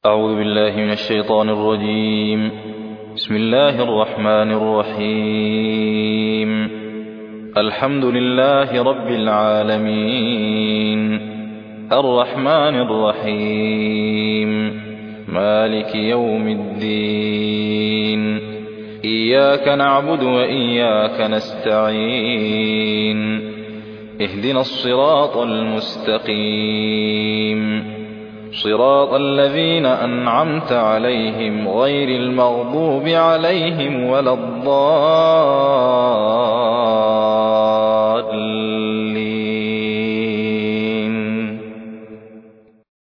أعوذ بالله من الشيطان الرجيم. بسم الله الرحمن الرحيم. الحمد لله رب العالمين، الرحمن الرحيم، مالك يوم الدين، إياك نعبد وإياك نستعين، اهدنا الصراط المستقيم، صراط الذين أنعمت عليهم غير المغضوب عليهم ولا الضالين.